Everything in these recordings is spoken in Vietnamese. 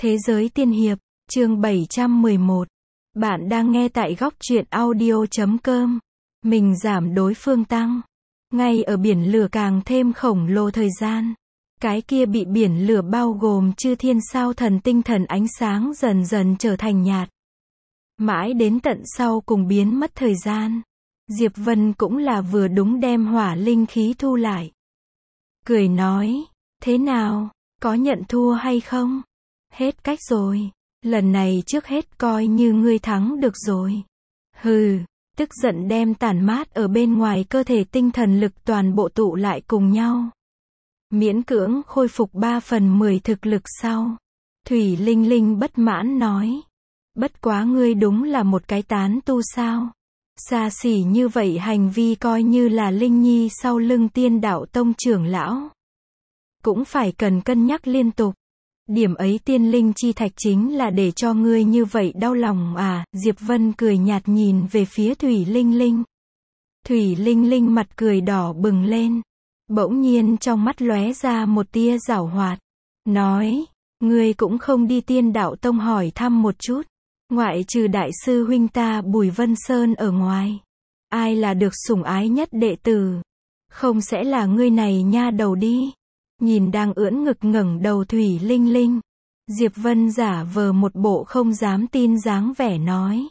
Thế giới tiên hiệp, chương 711. Bạn đang nghe tại góc truyện audio.com. Mình giảm đối phương tăng. Ngay ở biển lửa càng thêm khổng lồ thời gian. Cái kia bị biển lửa bao gồm chư thiên sao thần tinh thần ánh sáng dần dần trở thành nhạt. Mãi đến tận sau cùng biến mất thời gian. Diệp Vân cũng là vừa đúng đem hỏa linh khí thu lại. Cười nói, thế nào, có nhận thua hay không? Hết cách rồi. Lần này trước hết coi như ngươi thắng được rồi. Hừ, tức giận đem tản mát ở bên ngoài cơ thể tinh thần lực toàn bộ tụ lại cùng nhau. Miễn cưỡng khôi phục 3/10 thực lực sau. Thủy Linh Linh bất mãn nói. Bất quá ngươi đúng là một cái tán tu sao? Xa xỉ như vậy hành vi coi như là Linh Nhi sau lưng Tiên Đạo Tông trưởng lão. Cũng phải cần cân nhắc liên tục. Điểm ấy tiên linh chi thạch chính là để cho ngươi như vậy đau lòng à? Diệp Vân cười nhạt nhìn về phía Thủy Linh Linh. Thủy Linh Linh mặt cười đỏ bừng lên. Bỗng nhiên trong mắt lóe ra một tia giảo hoạt. Nói, ngươi cũng không đi Tiên Đạo Tông hỏi thăm một chút. Ngoại trừ đại sư huynh ta Bùi Vân Sơn ở ngoài. Ai là được sủng ái nhất đệ tử? Không sẽ là ngươi này nha đầu đi. Nhìn đang ưỡn ngực ngẩng đầu Thủy Linh Linh. Diệp Vân giả vờ một bộ không dám tin dáng vẻ nói.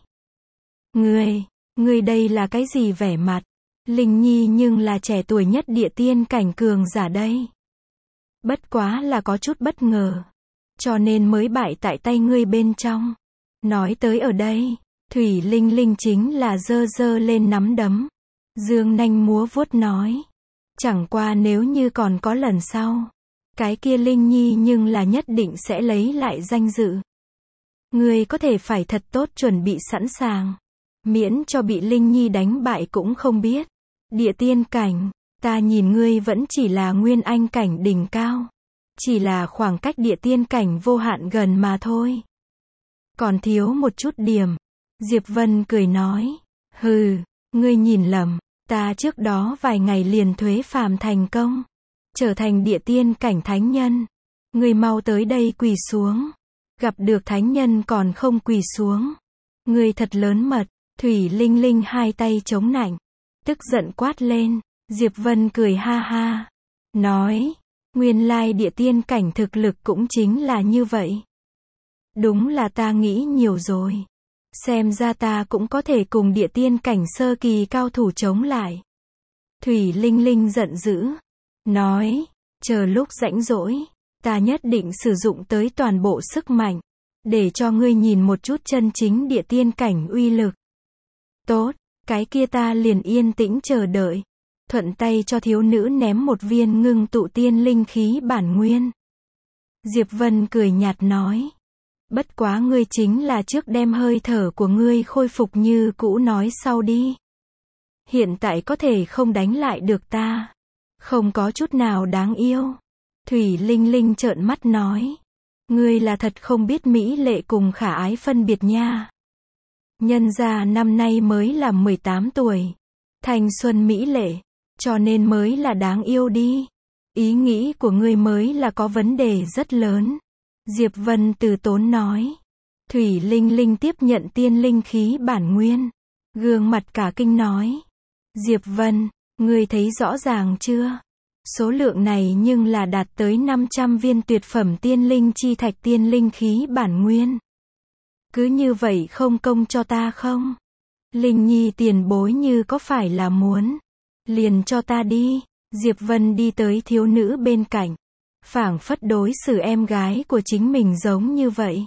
Ngươi đây là cái gì vẻ mặt? Linh Nhi nhưng là trẻ tuổi nhất địa tiên cảnh cường giả đây. Bất quá là có chút bất ngờ. Cho nên mới bại tại tay ngươi bên trong. Nói tới ở đây, Thủy Linh Linh chính là giơ giơ lên nắm đấm. Dương nanh múa vuốt nói. Chẳng qua nếu như còn có lần sau. Cái kia Linh Nhi nhưng là nhất định sẽ lấy lại danh dự. Ngươi có thể phải thật tốt chuẩn bị sẵn sàng. Miễn cho bị Linh Nhi đánh bại cũng không biết. Địa tiên cảnh, ta nhìn ngươi vẫn chỉ là nguyên anh cảnh đỉnh cao. Chỉ là khoảng cách địa tiên cảnh vô hạn gần mà thôi. Còn thiếu một chút điểm. Diệp Vân cười nói. Hừ, ngươi nhìn lầm. Ta trước đó vài ngày liền thuế phàm thành công. Trở thành địa tiên cảnh thánh nhân. Ngươi mau tới đây quỳ xuống. Gặp được thánh nhân còn không quỳ xuống. Ngươi thật lớn mật. Thủy Linh Linh hai tay chống nạnh. Tức giận quát lên. Diệp Vân cười ha ha. Nói. Nguyên lai địa tiên cảnh thực lực cũng chính là như vậy. Đúng là ta nghĩ nhiều rồi. Xem ra ta cũng có thể cùng địa tiên cảnh sơ kỳ cao thủ chống lại. Thủy Linh Linh giận dữ. Nói, chờ lúc rãnh rỗi, ta nhất định sử dụng tới toàn bộ sức mạnh. Để cho ngươi nhìn một chút chân chính địa tiên cảnh uy lực. Tốt, cái kia ta liền yên tĩnh chờ đợi. Thuận tay cho thiếu nữ ném một viên ngưng tụ tiên linh khí bản nguyên. Diệp Vân cười nhạt nói. Bất quá ngươi chính là trước đem hơi thở của ngươi khôi phục như cũ nói sau đi. Hiện tại có thể không đánh lại được ta. Không có chút nào đáng yêu. Thủy Linh Linh trợn mắt nói. Ngươi là thật không biết mỹ lệ cùng khả ái phân biệt nha. Nhân gia năm nay mới là 18 tuổi. Thanh xuân mỹ lệ. Cho nên mới là đáng yêu đi. Ý nghĩ của ngươi mới là có vấn đề rất lớn. Diệp Vân từ tốn nói. Thủy Linh Linh tiếp nhận tiên linh khí bản nguyên. Gương mặt cả kinh nói. Diệp Vân, ngươi thấy rõ ràng chưa? Số lượng này nhưng là đạt tới 500 viên tuyệt phẩm tiên linh chi thạch tiên linh khí bản nguyên. Cứ như vậy không công cho ta không? Linh Nhi tiền bối như có phải là muốn. Liền cho ta đi. Diệp Vân đi tới thiếu nữ bên cạnh. Phảng phất đối xử em gái của chính mình giống như vậy.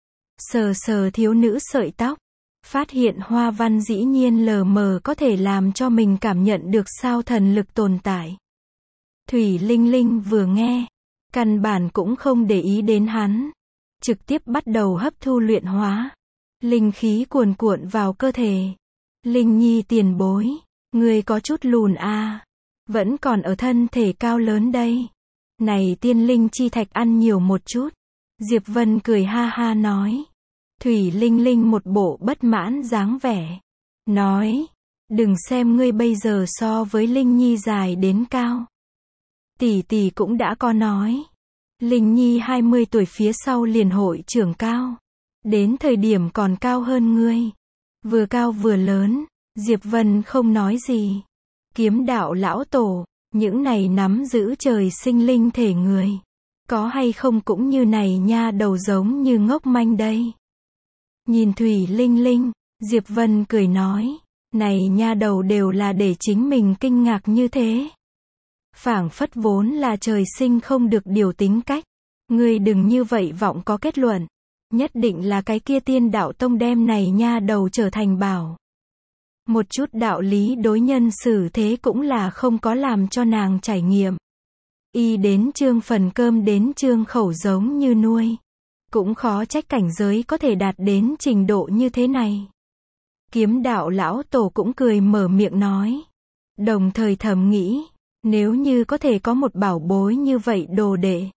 Sờ sờ thiếu nữ sợi tóc. Phát hiện hoa văn dĩ nhiên lờ mờ có thể làm cho mình cảm nhận được sao thần lực tồn tại. Thủy Linh Linh vừa nghe. Căn bản cũng không để ý đến hắn. Trực tiếp bắt đầu hấp thu luyện hóa. Linh khí cuồn cuộn vào cơ thể. Linh Nhi tiền bối. Người có chút lùn à. Vẫn còn ở thân thể cao lớn đây. Này tiên linh chi thạch ăn nhiều một chút. Diệp Vân cười ha ha nói. Thủy Linh Linh một bộ bất mãn dáng vẻ. Nói. Đừng xem ngươi bây giờ so với Linh Nhi dài đến cao. Tỷ tỷ cũng đã có nói. Linh Nhi 20 tuổi phía sau liền hội trưởng cao. Đến thời điểm còn cao hơn ngươi. Vừa cao vừa lớn, Diệp Vân không nói gì. Kiếm đạo lão tổ, những này nắm giữ trời sinh linh thể người. Có hay không cũng như này nha đầu giống như ngốc manh đây. Nhìn Thủy Linh Linh, Diệp Vân cười nói, này nha đầu đều là để chính mình kinh ngạc như thế. Phảng phất vốn là trời sinh không được điều tính cách. Ngươi đừng như vậy vọng có kết luận. Nhất định là cái kia Tiên Đạo Tông đem này nha đầu trở thành bảo. Một chút đạo lý đối nhân xử thế cũng là không có làm cho nàng trải nghiệm. Y đến trương phần cơm đến trương khẩu giống như nuôi. Cũng khó trách cảnh giới có thể đạt đến trình độ như thế này. Kiếm đạo lão tổ cũng cười mở miệng nói. Đồng thời thầm nghĩ, nếu như có thể có một bảo bối như vậy đồ đệ.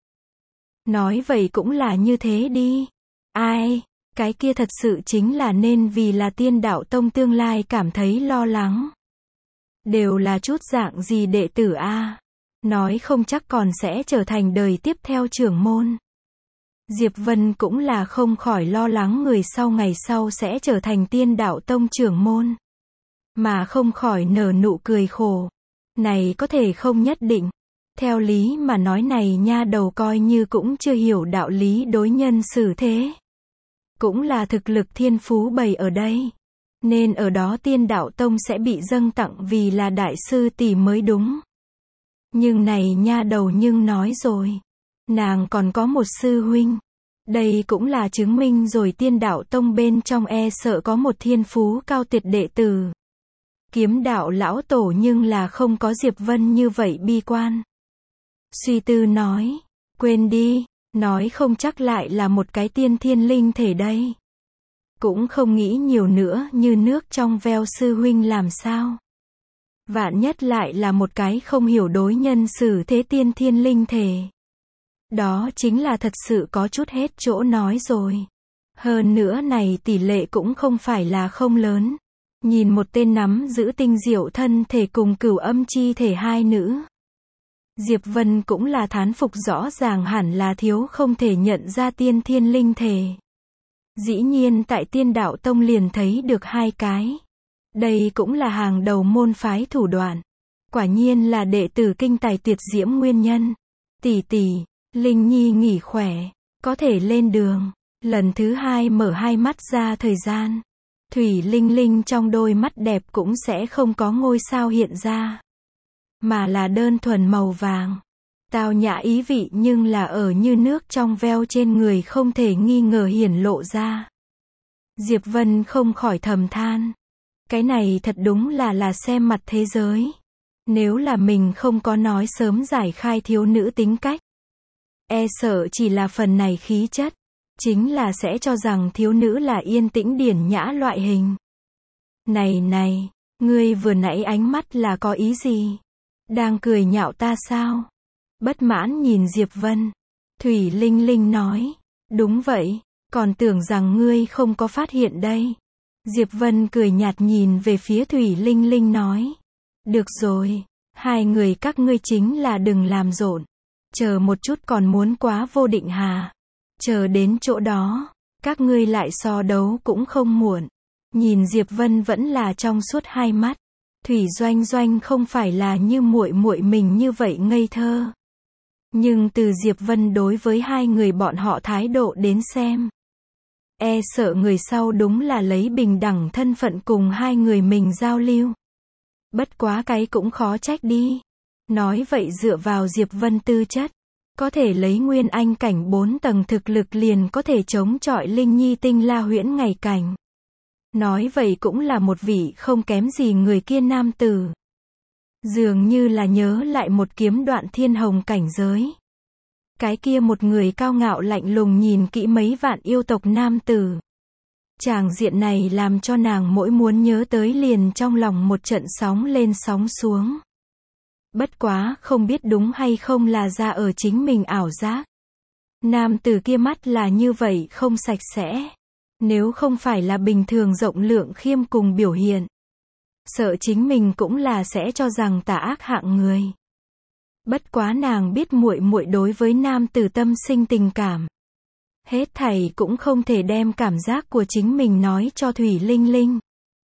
Nói vậy cũng là như thế đi. Ai, cái kia thật sự chính là nên vì là Tiên Đạo Tông tương lai cảm thấy lo lắng. Đều là chút dạng gì đệ tử a? Nói không chắc còn sẽ trở thành đời tiếp theo trưởng môn. Diệp Vân cũng là không khỏi lo lắng người sau ngày sau sẽ trở thành Tiên Đạo Tông trưởng môn. Mà không khỏi nở nụ cười khổ. Này có thể không nhất định. Theo lý mà nói này nha đầu coi như cũng chưa hiểu đạo lý đối nhân xử thế. Cũng là thực lực thiên phú bày ở đây. Nên ở đó Tiên Đạo Tông sẽ bị dâng tặng vì là đại sư tỷ mới đúng. Nhưng này nha đầu nhưng nói rồi. Nàng còn có một sư huynh. Đây cũng là chứng minh rồi Tiên Đạo Tông bên trong e sợ có một thiên phú cao tuyệt đệ tử. Kiếm đạo lão tổ nhưng là không có Diệp Vân như vậy bi quan. Suy tư nói, quên đi, nói không chắc lại là một cái tiên thiên linh thể đây. Cũng không nghĩ nhiều nữa như nước trong veo sư huynh làm sao. Vạn nhất lại là một cái không hiểu đối nhân xử thế tiên thiên linh thể. Đó chính là thật sự có chút hết chỗ nói rồi. Hơn nữa này tỷ lệ cũng không phải là không lớn. Nhìn một tên nắm giữ tinh diệu thân thể cùng cửu âm chi thể hai nữ. Diệp Vân cũng là thán phục rõ ràng hẳn là thiếu không thể nhận ra tiên thiên linh thể. Dĩ nhiên tại Tiên Đạo Tông liền thấy được hai cái. Đây cũng là hàng đầu môn phái thủ đoạn. Quả nhiên là đệ tử kinh tài tuyệt diễm nguyên nhân. Tỷ tỷ, Linh Nhi nghỉ khỏe, có thể lên đường. Lần thứ hai mở hai mắt ra thời gian. Thủy Linh Linh trong đôi mắt đẹp cũng sẽ không có ngôi sao hiện ra. Mà là đơn thuần màu vàng. Tao nhã ý vị nhưng là ở như nước trong veo trên người không thể nghi ngờ hiển lộ ra. Diệp Vân không khỏi thầm than. Cái này thật đúng là xem mặt thế giới. Nếu là mình không có nói sớm giải khai thiếu nữ tính cách. E sợ chỉ là phần này khí chất. Chính là sẽ cho rằng thiếu nữ là yên tĩnh điển nhã loại hình. Này, ngươi vừa nãy ánh mắt là có ý gì? Đang cười nhạo ta sao? Bất mãn nhìn Diệp Vân. Thủy Linh Linh nói. Đúng vậy, còn tưởng rằng ngươi không có phát hiện đây. Diệp Vân cười nhạt nhìn về phía Thủy Linh Linh nói. Được rồi, hai người các ngươi chính là đừng làm rộn. Chờ một chút còn muốn quá vô định hà. Chờ đến chỗ đó, các ngươi lại so đấu cũng không muộn. Nhìn Diệp Vân vẫn là trong suốt hai mắt. Thủy Doanh Doanh không phải là như muội muội mình như vậy ngây thơ. Nhưng từ Diệp Vân đối với hai người bọn họ thái độ đến xem. E sợ người sau đúng là lấy bình đẳng thân phận cùng hai người mình giao lưu. Bất quá cái cũng khó trách đi. Nói vậy dựa vào Diệp Vân tư chất. Có thể lấy nguyên anh cảnh 4 tầng thực lực liền có thể chống chọi Linh Nhi tinh la huyễn ngày cảnh. Nói vậy cũng là một vị không kém gì người kia nam tử. Dường như là nhớ lại một kiếm đoạn thiên hồng cảnh giới. Cái kia một người cao ngạo lạnh lùng nhìn kỹ mấy vạn yêu tộc nam tử. Tràng diện này làm cho nàng mỗi muốn nhớ tới liền trong lòng một trận sóng lên sóng xuống. Bất quá không biết đúng hay không là ra ở chính mình ảo giác. Nam tử kia mắt là như vậy không sạch sẽ. Nếu không phải là bình thường rộng lượng khiêm cùng biểu hiện. Sợ chính mình cũng là sẽ cho rằng tà ác hạng người. Bất quá nàng biết muội muội đối với nam tử tâm sinh tình cảm. Hết thảy cũng không thể đem cảm giác của chính mình nói cho Thủy Linh Linh.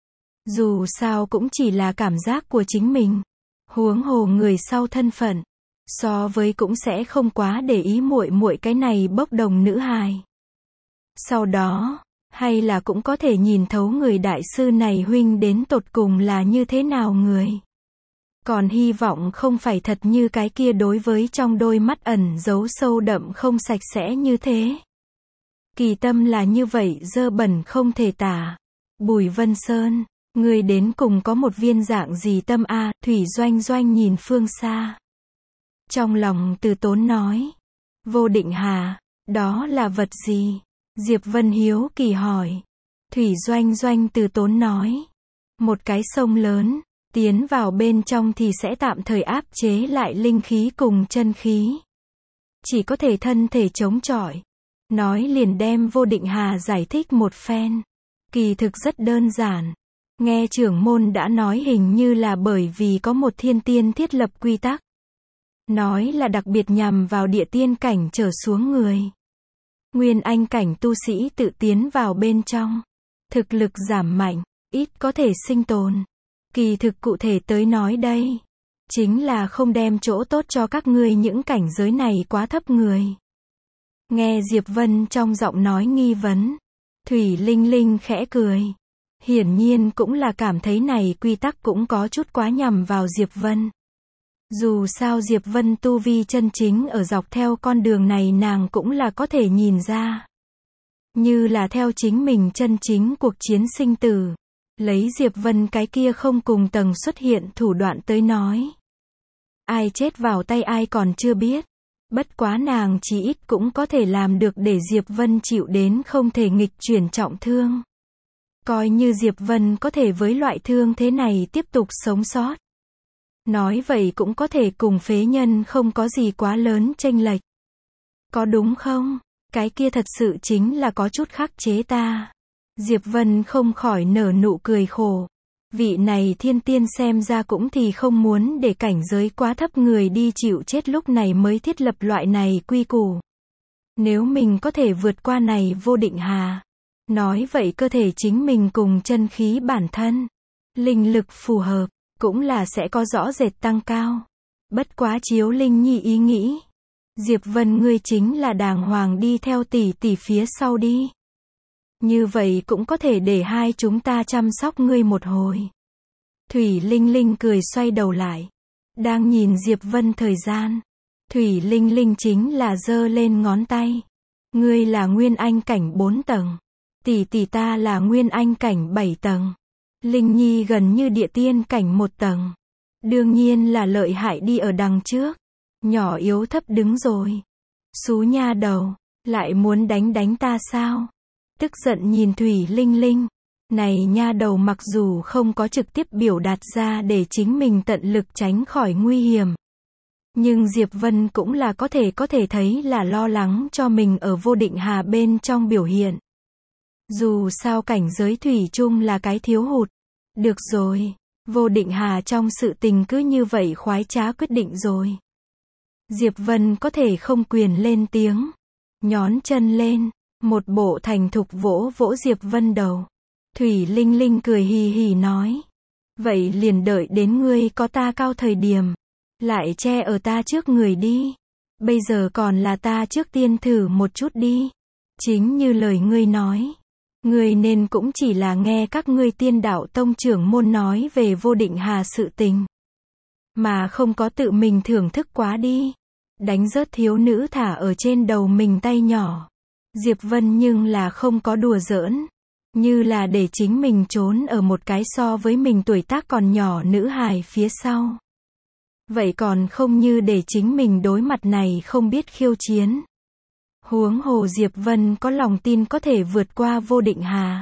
Dù sao cũng chỉ là cảm giác của chính mình. Huống hồ người sau thân phận, so với cũng sẽ không quá để ý muội muội cái này bốc đồng nữ hài. Sau đó, hay là cũng có thể nhìn thấu người đại sư này huynh đến tột cùng là như thế nào người. Còn hy vọng không phải thật như cái kia đối với trong đôi mắt ẩn giấu sâu đậm không sạch sẽ như thế. Kỳ tâm là như vậy dơ bẩn không thể tả. Bùi Vân Sơn, ngươi đến cùng có một viên dạng gì tâm a? Thủy Doanh Doanh nhìn phương xa. Trong lòng Từ Tốn nói. Vô Định Hà, đó là vật gì? Diệp Vân hiếu kỳ hỏi. Thủy Doanh Doanh Từ Tốn nói. Một cái sông lớn, tiến vào bên trong thì sẽ tạm thời áp chế lại linh khí cùng chân khí. Chỉ có thể thân thể chống chọi. Nói liền đem Vô Định Hà giải thích một phen. Kỳ thực rất đơn giản. Nghe trưởng môn đã nói hình như là bởi vì có một thiên tiên thiết lập quy tắc. Nói là đặc biệt nhằm vào địa tiên cảnh trở xuống người. Nguyên anh cảnh tu sĩ tự tiến vào bên trong. Thực lực giảm mạnh, ít có thể sinh tồn. Kỳ thực cụ thể tới nói đây. Chính là không đem chỗ tốt cho các ngươi những cảnh giới này quá thấp người. Nghe Diệp Vân trong giọng nói nghi vấn. Thủy Linh Linh khẽ cười. Hiển nhiên cũng là cảm thấy này quy tắc cũng có chút quá nhằm vào Diệp Vân. Dù sao Diệp Vân tu vi chân chính ở dọc theo con đường này nàng cũng là có thể nhìn ra. Như là theo chính mình chân chính cuộc chiến sinh tử. Lấy Diệp Vân cái kia không cùng tầng xuất hiện thủ đoạn tới nói. Ai chết vào tay ai còn chưa biết. Bất quá nàng chỉ ít cũng có thể làm được để Diệp Vân chịu đến không thể nghịch chuyển trọng thương. Coi như Diệp Vân có thể với loại thương thế này tiếp tục sống sót. Nói vậy cũng có thể cùng phế nhân không có gì quá lớn chênh lệch. Có đúng không? Cái kia thật sự chính là có chút khắc chế ta. Diệp Vân không khỏi nở nụ cười khổ. Vị này thiên tiên xem ra cũng thì không muốn để cảnh giới quá thấp người đi chịu chết lúc này mới thiết lập loại này quy củ. Nếu mình có thể vượt qua này Vô Định Hà. Nói vậy cơ thể chính mình cùng chân khí bản thân. Linh lực phù hợp. Cũng là sẽ có rõ rệt tăng cao. Bất quá chiếu Linh Nhi ý nghĩ. Diệp Vân ngươi chính là đàng hoàng đi theo tỷ tỷ phía sau đi. Như vậy cũng có thể để hai chúng ta chăm sóc ngươi một hồi. Thủy Linh Linh cười xoay đầu lại. Đang nhìn Diệp Vân thời gian. Thủy Linh Linh chính là giơ lên ngón tay. Ngươi là Nguyên Anh cảnh 4 tầng. Tỷ tỷ ta là Nguyên Anh cảnh 7 tầng. Linh Nhi gần như địa tiên cảnh 1 tầng. Đương nhiên là lợi hại đi ở đằng trước. Nhỏ yếu thấp đứng rồi. Xú nha đầu, lại muốn đánh ta sao? Tức giận nhìn Thủy Linh Linh. Này nha đầu mặc dù không có trực tiếp biểu đạt ra để chính mình tận lực tránh khỏi nguy hiểm. Nhưng Diệp Vân cũng là có thể thấy là lo lắng cho mình ở Vô Định Hà bên trong biểu hiện. Dù sao cảnh giới thủy chung là cái thiếu hụt. Được rồi, Vô Định Hà trong sự tình cứ như vậy khoái trá quyết định rồi. Diệp Vân có thể không quyền lên tiếng. Nhón chân lên, một bộ thành thục vỗ vỗ Diệp Vân đầu. Thủy Linh Linh cười hì hì nói. Vậy liền đợi đến ngươi có ta cao thời điểm. Lại che ở ta trước người đi. Bây giờ còn là ta trước tiên thử một chút đi. Chính như lời ngươi nói. Ngươi nên cũng chỉ là nghe các ngươi Tiên Đạo Tông trưởng môn nói về Vô Định Hà sự tình. Mà không có tự mình thưởng thức quá đi. Đánh rớt thiếu nữ thả ở trên đầu mình tay nhỏ. Diệp Vân nhưng là không có đùa giỡn. Như là để chính mình trốn ở một cái so với mình tuổi tác còn nhỏ nữ hài phía sau. Vậy còn không như để chính mình đối mặt này không biết khiêu chiến. Huống hồ Diệp Vân có lòng tin có thể vượt qua Vô Định Hà.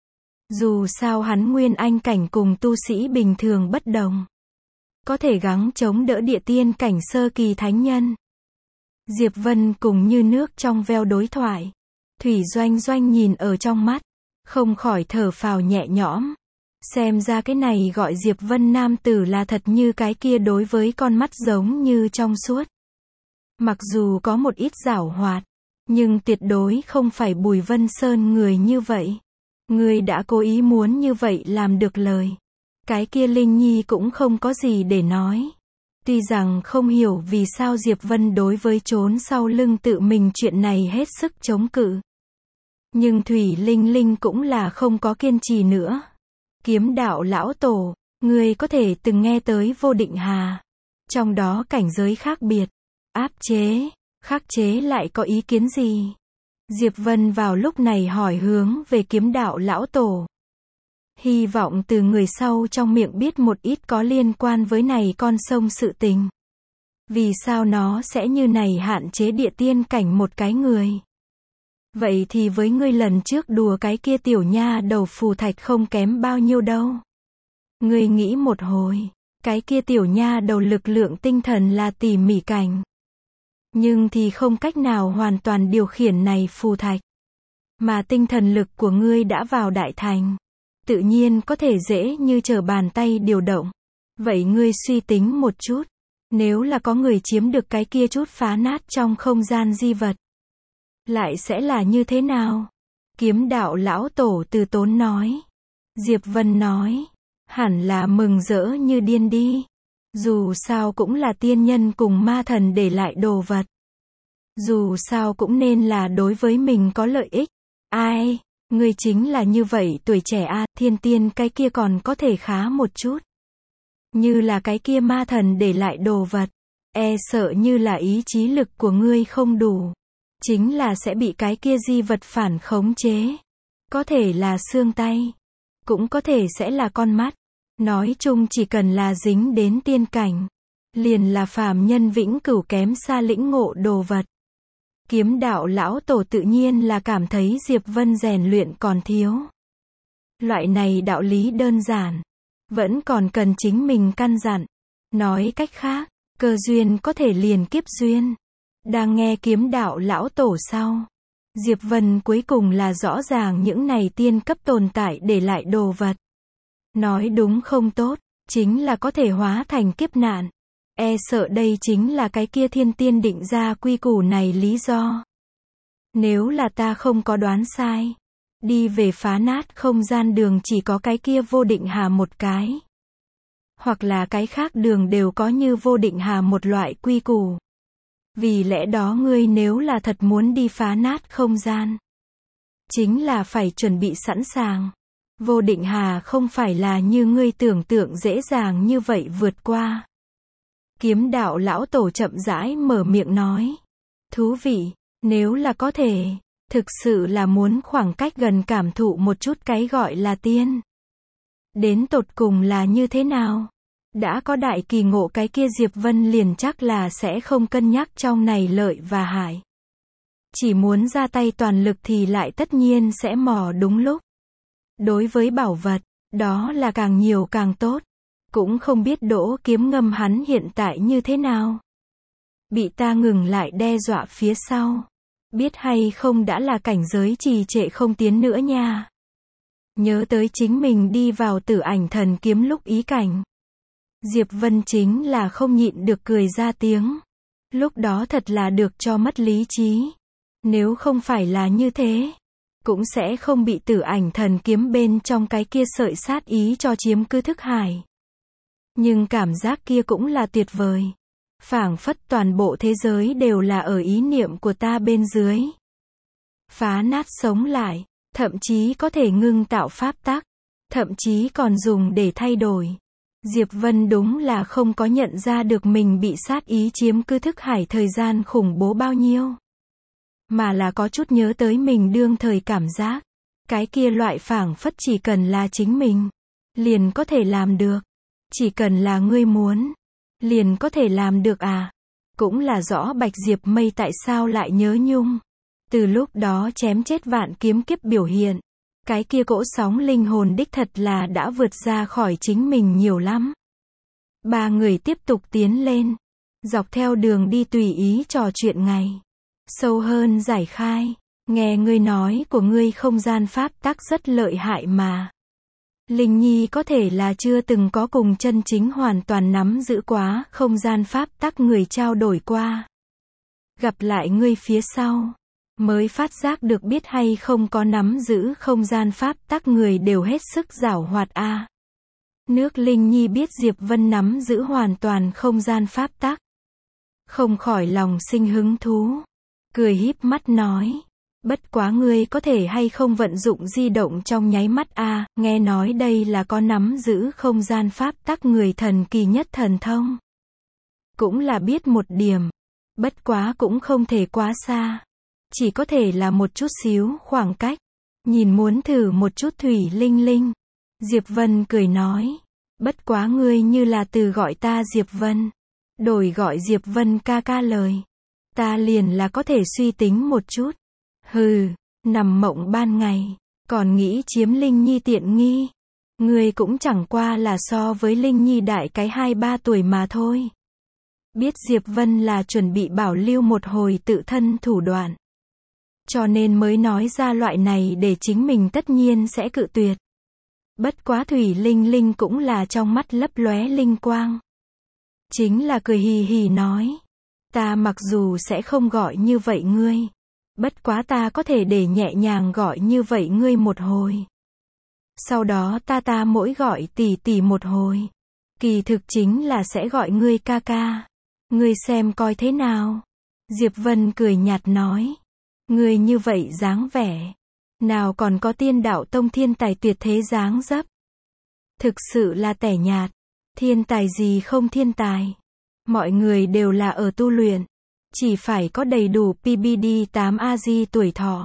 Dù sao hắn Nguyên Anh cảnh cùng tu sĩ bình thường bất đồng. Có thể gắng chống đỡ địa tiên cảnh sơ kỳ thánh nhân. Diệp Vân cùng như nước trong veo đối thoại. Thủy Doanh Doanh nhìn ở trong mắt. Không khỏi thở phào nhẹ nhõm. Xem ra cái này gọi Diệp Vân nam tử là thật như cái kia đối với con mắt giống như trong suốt. Mặc dù có một ít giảo hoạt, nhưng tuyệt đối không phải Bùi Vân Sơn người như vậy. Người đã cố ý muốn như vậy làm được lời. Cái kia Linh Nhi cũng không có gì để nói. Tuy rằng không hiểu vì sao Diệp Vân đối với trốn sau lưng tự mình chuyện này hết sức chống cự. Nhưng Thủy Linh Linh cũng là không có kiên trì nữa. Kiếm đạo lão tổ, ngươi có thể từng nghe tới Vô Định Hà. Trong đó cảnh giới khác biệt, áp chế, khắc chế lại có ý kiến gì? Diệp Vân vào lúc này hỏi hướng về kiếm đạo lão tổ. Hy vọng từ người sau trong miệng biết một ít có liên quan với này con sông sự tình. Vì sao nó sẽ như này hạn chế địa tiên cảnh một cái người? Vậy thì với ngươi lần trước đùa cái kia tiểu nha đầu phù thạch không kém bao nhiêu đâu. Ngươi nghĩ một hồi, cái kia tiểu nha đầu lực lượng tinh thần là tỉ mỉ cảnh. Nhưng thì không cách nào hoàn toàn điều khiển này phù thạch. Mà tinh thần lực của ngươi đã vào đại thành. Tự nhiên có thể dễ như trở bàn tay điều động. Vậy ngươi suy tính một chút. Nếu là có người chiếm được cái kia chút phá nát trong không gian di vật. Lại sẽ là như thế nào? Kiếm đạo lão tổ từ tốn nói. Diệp Vân nói. Hẳn là mừng rỡ như điên đi. Dù sao cũng là tiên nhân cùng ma thần để lại đồ vật. Dù sao cũng nên là đối với mình có lợi ích. Ai, ngươi chính là như vậy tuổi trẻ a, thiên tiên cái kia còn có thể khá một chút. Như là cái kia ma thần để lại đồ vật. E sợ như là ý chí lực của ngươi không đủ. Chính là sẽ bị cái kia di vật phản khống chế. Có thể là xương tay. Cũng có thể sẽ là con mắt. Nói chung chỉ cần là dính đến tiên cảnh. Liền là phàm nhân vĩnh cửu kém xa lĩnh ngộ đồ vật. Kiếm đạo lão tổ tự nhiên là cảm thấy Diệp Vân rèn luyện còn thiếu. Loại này đạo lý đơn giản. Vẫn còn cần chính mình căn dặn. Nói cách khác, cơ duyên có thể liền kiếp duyên. Đang nghe kiếm đạo lão tổ sau. Diệp Vân cuối cùng là rõ ràng những này tiên cấp tồn tại để lại đồ vật. Nói đúng không tốt, chính là có thể hóa thành kiếp nạn. E sợ đây chính là cái kia thiên tiên định ra quy củ này lý do. Nếu là ta không có đoán sai. Đi về phá nát không gian đường chỉ có cái kia Vô Định Hà một cái. Hoặc là cái khác đường đều có như Vô Định Hà một loại quy củ. Vì lẽ đó ngươi nếu là thật muốn đi phá nát không gian. Chính là phải chuẩn bị sẵn sàng. Vô Định Hà không phải là như ngươi tưởng tượng dễ dàng như vậy vượt qua. Kiếm đạo lão tổ chậm rãi mở miệng nói. Thú vị, nếu là có thể, thực sự là muốn khoảng cách gần cảm thụ một chút cái gọi là tiên. Đến tột cùng là như thế nào? Đã có đại kỳ ngộ cái kia Diệp Vân liền chắc là sẽ không cân nhắc trong này lợi và hại. Chỉ muốn ra tay toàn lực thì lại tất nhiên sẽ mò đúng lúc. Đối với bảo vật, đó là càng nhiều càng tốt. Cũng không biết Đỗ Kiếm Ngâm hắn hiện tại như thế nào. Bị ta ngừng lại đe dọa phía sau. Biết hay không đã là cảnh giới trì trệ không tiến nữa nha. Nhớ tới chính mình đi vào Tử Ảnh Thần Kiếm lúc ý cảnh. Diệp Vân chính là không nhịn được cười ra tiếng. Lúc đó thật là được cho mất lý trí. Nếu không phải là như thế, cũng sẽ không bị Tử Ảnh Thần Kiếm bên trong cái kia sợi sát ý cho chiếm cứ thức hải. Nhưng cảm giác kia cũng là tuyệt vời. Phảng phất toàn bộ thế giới đều là ở ý niệm của ta bên dưới. Phá nát sống lại, thậm chí có thể ngưng tạo pháp tắc, thậm chí còn dùng để thay đổi. Diệp Vân đúng là không có nhận ra được mình bị sát ý chiếm cứ thức hải thời gian khủng bố bao nhiêu. Mà là có chút nhớ tới mình đương thời cảm giác. Cái kia loại phảng phất chỉ cần là chính mình, liền có thể làm được. Chỉ cần là ngươi muốn, liền có thể làm được à. Cũng là rõ Bạch Diệp Mây tại sao lại nhớ nhung. Từ lúc đó chém chết vạn kiếm kiếp biểu hiện. Cái kia cỗ sóng linh hồn đích thật là đã vượt ra khỏi chính mình nhiều lắm. Ba người tiếp tục tiến lên. Dọc theo đường đi tùy ý trò chuyện ngày. Sâu hơn giải khai. Nghe ngươi nói của ngươi không gian pháp tắc rất lợi hại mà. Linh Nhi có thể là chưa từng có cùng chân chính hoàn toàn nắm giữ quá không gian pháp tắc người trao đổi qua. Gặp lại ngươi phía sau, mới phát giác được biết hay không có nắm giữ không gian pháp tắc người đều hết sức giảo hoạt a. Nước Linh Nhi biết Diệp Vân nắm giữ hoàn toàn không gian pháp tắc, không khỏi lòng sinh hứng thú, cười híp mắt nói, bất quá ngươi có thể hay không vận dụng di động trong nháy mắt a, nghe nói đây là có nắm giữ không gian pháp tắc người thần kỳ nhất thần thông. Cũng là biết một điểm, bất quá cũng không thể quá xa, chỉ có thể là một chút xíu khoảng cách, nhìn muốn thử một chút Thủy Linh Linh. Diệp Vân cười nói, bất quá ngươi như là từ gọi ta Diệp Vân, đổi gọi Diệp Vân ca ca lời, ta liền là có thể suy tính một chút. Hừ, nằm mộng ban ngày, còn nghĩ chiếm Linh Nhi tiện nghi. Ngươi cũng chẳng qua là so với Linh Nhi đại cái 2-3 tuổi mà thôi. Biết Diệp Vân là chuẩn bị bảo lưu một hồi tự thân thủ đoạn, cho nên mới nói ra loại này để chính mình tất nhiên sẽ cự tuyệt. Bất quá Thủy Linh Linh cũng là trong mắt lấp lóe linh quang. Chính là cười hì hì nói, ta mặc dù sẽ không gọi như vậy ngươi, bất quá ta có thể để nhẹ nhàng gọi như vậy ngươi một hồi. Sau đó ta mỗi gọi tỷ tỷ một hồi, kỳ thực chính là sẽ gọi ngươi ca ca. Ngươi xem coi thế nào. Diệp Vân cười nhạt nói, ngươi như vậy dáng vẻ, nào còn có tiên đạo tông thiên tài tuyệt thế dáng dấp. Thực sự là tẻ nhạt, thiên tài gì không thiên tài. Mọi người đều là ở tu luyện, chỉ phải có đầy đủ PBD 8AG tuổi thọ.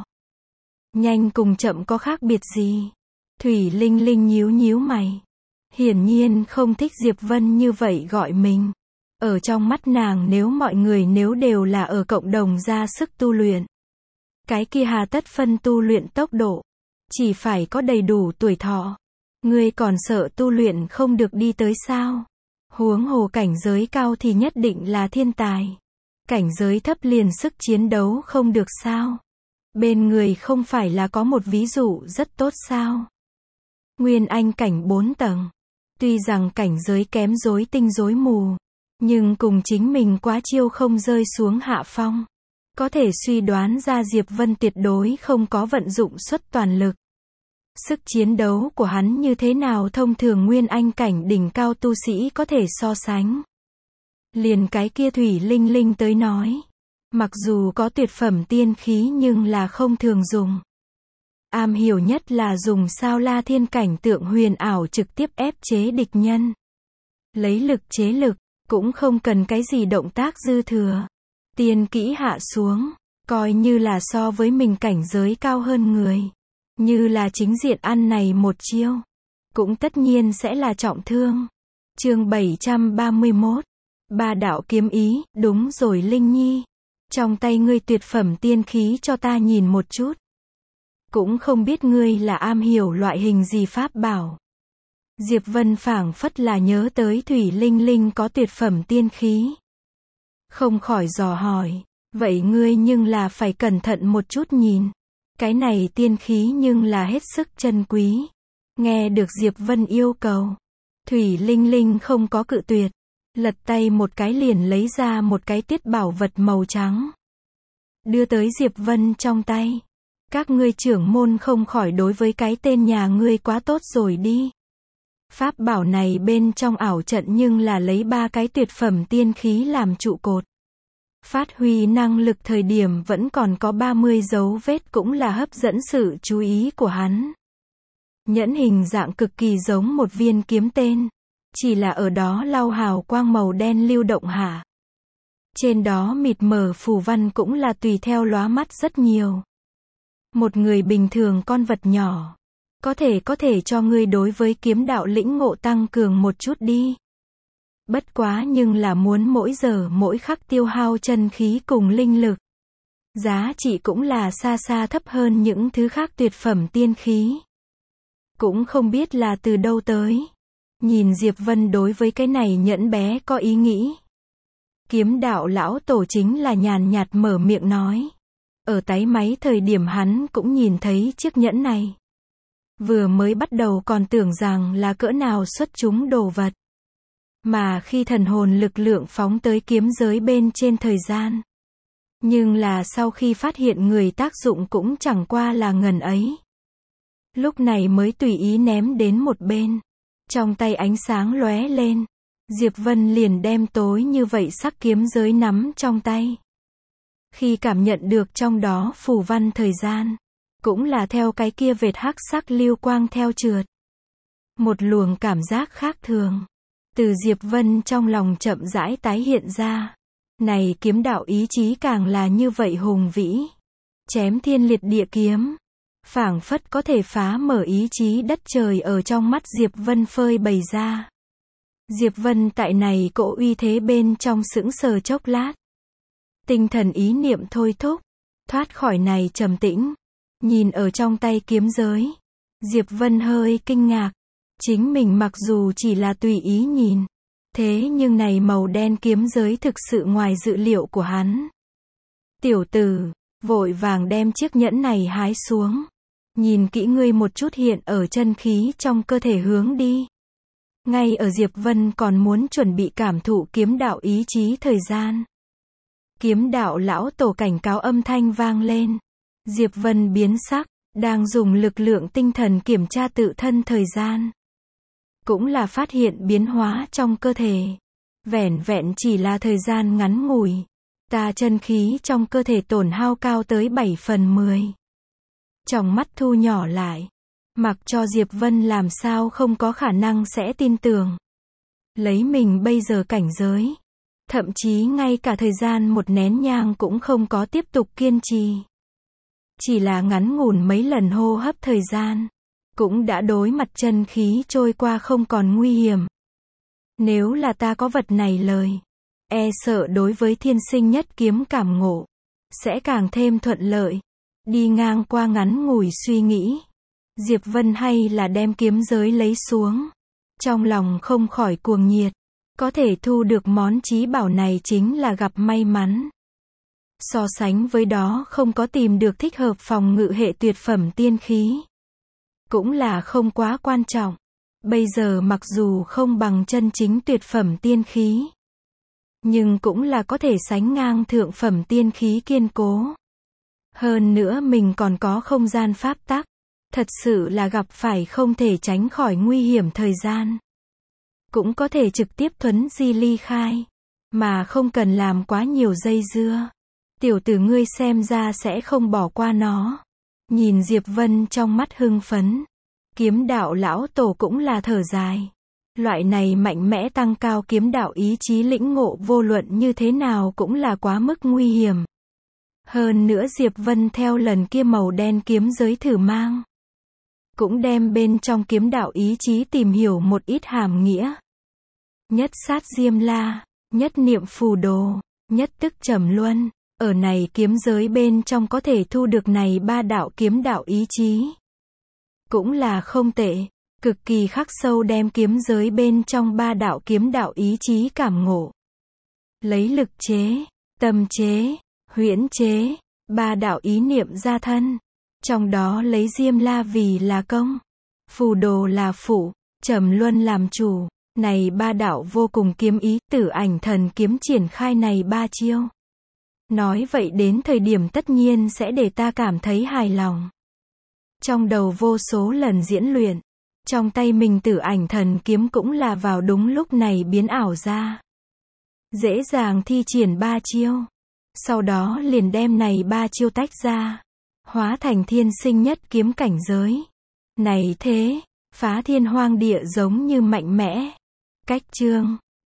Nhanh cùng chậm có khác biệt gì? Thủy Linh Linh nhíu nhíu mày. Hiển nhiên không thích Diệp Vân như vậy gọi mình. Ở trong mắt nàng mọi người nếu đều là ở cộng đồng ra sức tu luyện, cái kia hà tất phân tu luyện tốc độ, chỉ phải có đầy đủ tuổi thọ. Ngươi còn sợ tu luyện không được đi tới sao? Huống hồ cảnh giới cao thì nhất định là thiên tài. Cảnh giới thấp liền sức chiến đấu không được sao? Bên người không phải là có một ví dụ rất tốt sao? Nguyên Anh cảnh 4 tầng. Tuy rằng cảnh giới kém rối tinh rối mù, nhưng cùng chính mình quá chiêu không rơi xuống hạ phong. Có thể suy đoán ra Diệp Vân tuyệt đối không có vận dụng suất toàn lực. Sức chiến đấu của hắn như thế nào thông thường Nguyên Anh cảnh đỉnh cao tu sĩ có thể so sánh. Liền cái kia Thủy Linh Linh tới nói, mặc dù có tuyệt phẩm tiên khí nhưng là không thường dùng. Am hiểu nhất là dùng sao la thiên cảnh tượng huyền ảo trực tiếp ép chế địch nhân. Lấy lực chế lực, cũng không cần cái gì động tác dư thừa. Tiên kỹ hạ xuống, coi như là so với mình cảnh giới cao hơn người. Như là chính diện ăn này một chiêu, cũng tất nhiên sẽ là trọng thương. Chương 731. Ba đạo kiếm ý, đúng rồi Linh Nhi. Trong tay ngươi tuyệt phẩm tiên khí cho ta nhìn một chút. Cũng không biết ngươi là am hiểu loại hình gì pháp bảo. Diệp Vân phảng phất là nhớ tới Thủy Linh Linh có tuyệt phẩm tiên khí. Không khỏi dò hỏi, vậy ngươi nhưng là phải cẩn thận một chút nhìn. Cái này tiên khí nhưng là hết sức chân quý. Nghe được Diệp Vân yêu cầu, Thủy Linh Linh không có cự tuyệt, lật tay một cái liền lấy ra một cái tiết bảo vật màu trắng, đưa tới Diệp Vân trong tay. Các ngươi trưởng môn không khỏi đối với cái tên nhà ngươi quá tốt rồi đi. Pháp bảo này bên trong ảo trận nhưng là lấy 3 cái tuyệt phẩm tiên khí làm trụ cột. Phát huy năng lực thời điểm vẫn còn có 30 dấu vết cũng là hấp dẫn sự chú ý của hắn. Nhẫn hình dạng cực kỳ giống một viên kiếm tên, chỉ là ở đó lau hào quang màu đen lưu động hạ. Trên đó mịt mờ phù văn cũng là tùy theo lóa mắt rất nhiều. Một người bình thường con vật nhỏ, có thể cho ngươi đối với kiếm đạo lĩnh ngộ tăng cường một chút đi. Bất quá nhưng là muốn mỗi giờ mỗi khắc tiêu hao chân khí cùng linh lực. Giá trị cũng là xa xa thấp hơn những thứ khác tuyệt phẩm tiên khí. Cũng không biết là từ đâu tới. Nhìn Diệp Vân đối với cái này nhẫn bé có ý nghĩ. Kiếm đạo lão tổ chính là nhàn nhạt mở miệng nói. Ở táy máy thời điểm hắn cũng nhìn thấy chiếc nhẫn này. Vừa mới bắt đầu còn tưởng rằng là cỡ nào xuất chúng đồ vật. Mà khi thần hồn lực lượng phóng tới kiếm giới bên trên thời gian. Nhưng là sau khi phát hiện người tác dụng cũng chẳng qua là ngần ấy. Lúc này mới tùy ý ném đến một bên. Trong tay ánh sáng lóe lên. Diệp Vân liền đem tối như vậy sắc kiếm giới nắm trong tay. Khi cảm nhận được trong đó phù văn thời gian. Cũng là theo cái kia vệt hắc sắc lưu quang theo trượt. Một luồng cảm giác khác thường. Từ Diệp Vân trong lòng chậm rãi tái hiện ra. Này kiếm đạo ý chí càng là như vậy hùng vĩ. Chém thiên liệt địa kiếm. Phảng phất có thể phá mở ý chí đất trời ở trong mắt Diệp Vân phơi bày ra. Diệp Vân tại này cỗ uy thế bên trong sững sờ chốc lát. Tinh thần ý niệm thôi thúc. Thoát khỏi này trầm tĩnh. Nhìn ở trong tay kiếm giới. Diệp Vân hơi kinh ngạc. Chính mình mặc dù chỉ là tùy ý nhìn. Thế nhưng này màu đen kiếm giới thực sự ngoài dự liệu của hắn. Tiểu tử, vội vàng đem chiếc nhẫn này hái xuống. Nhìn kỹ ngươi một chút hiện ở chân khí trong cơ thể hướng đi. Ngay ở Diệp Vân còn muốn chuẩn bị cảm thụ kiếm đạo ý chí thời gian. Kiếm đạo lão tổ cảnh cáo âm thanh vang lên. Diệp Vân biến sắc, đang dùng lực lượng tinh thần kiểm tra tự thân thời gian. Cũng là phát hiện biến hóa trong cơ thể. Vẻn vẹn chỉ là thời gian ngắn ngủi. Ta chân khí trong cơ thể tổn hao cao tới 7/10. Trong mắt thu nhỏ lại. Mặc cho Diệp Vân làm sao không có khả năng sẽ tin tưởng. Lấy mình bây giờ cảnh giới. Thậm chí ngay cả thời gian một nén nhang cũng không có tiếp tục kiên trì. Chỉ là ngắn ngủn mấy lần hô hấp thời gian. Cũng đã đối mặt chân khí trôi qua không còn nguy hiểm. Nếu là ta có vật này lời. E sợ đối với thiên sinh nhất kiếm cảm ngộ. Sẽ càng thêm thuận lợi. Đi ngang qua ngắn ngủi suy nghĩ. Diệp Vân hay là đem kiếm giới lấy xuống. Trong lòng không khỏi cuồng nhiệt. Có thể thu được món chí bảo này chính là gặp may mắn. So sánh với đó không có tìm được thích hợp phòng ngự hệ tuyệt phẩm tiên khí. Cũng là không quá quan trọng. Bây giờ mặc dù không bằng chân chính tuyệt phẩm tiên khí. Nhưng cũng là có thể sánh ngang thượng phẩm tiên khí kiên cố. Hơn nữa mình còn có không gian pháp tắc. Thật sự là gặp phải không thể tránh khỏi nguy hiểm thời gian. Cũng có thể trực tiếp thuấn di ly khai. Mà không cần làm quá nhiều dây dưa. Tiểu tử ngươi xem ra sẽ không bỏ qua nó. Nhìn Diệp Vân trong mắt hưng phấn. Kiếm đạo lão tổ cũng là thở dài. Loại này mạnh mẽ tăng cao kiếm đạo ý chí lĩnh ngộ vô luận như thế nào cũng là quá mức nguy hiểm. Hơn nữa Diệp Vân theo lần kia màu đen kiếm giới thử mang. Cũng đem bên trong kiếm đạo ý chí tìm hiểu một ít hàm nghĩa. Nhất sát diêm la, nhất niệm phù đồ, nhất tức trầm luân. Ở này kiếm giới bên trong có thể thu được này 3 đạo kiếm đạo ý chí. Cũng là không tệ, cực kỳ khắc sâu đem kiếm giới bên trong 3 đạo kiếm đạo ý chí cảm ngộ. Lấy lực chế, tâm chế, huyễn chế, 3 đạo ý niệm ra thân. Trong đó lấy diêm la vì là công, phù đồ là phụ, trầm luân làm chủ. Này 3 đạo vô cùng kiếm ý, Tử Ảnh Thần Kiếm triển khai này 3 chiêu. Nói vậy đến thời điểm tất nhiên sẽ để ta cảm thấy hài lòng. Trong đầu vô số lần diễn luyện, trong tay mình Tử Ảnh Thần Kiếm cũng là vào đúng lúc này biến ảo ra. Dễ dàng thi triển 3 chiêu. Sau đó liền đem này 3 chiêu tách ra. Hóa thành thiên sinh nhất kiếm cảnh giới. Này thế, phá thiên hoang địa giống như mạnh mẽ. Cách chương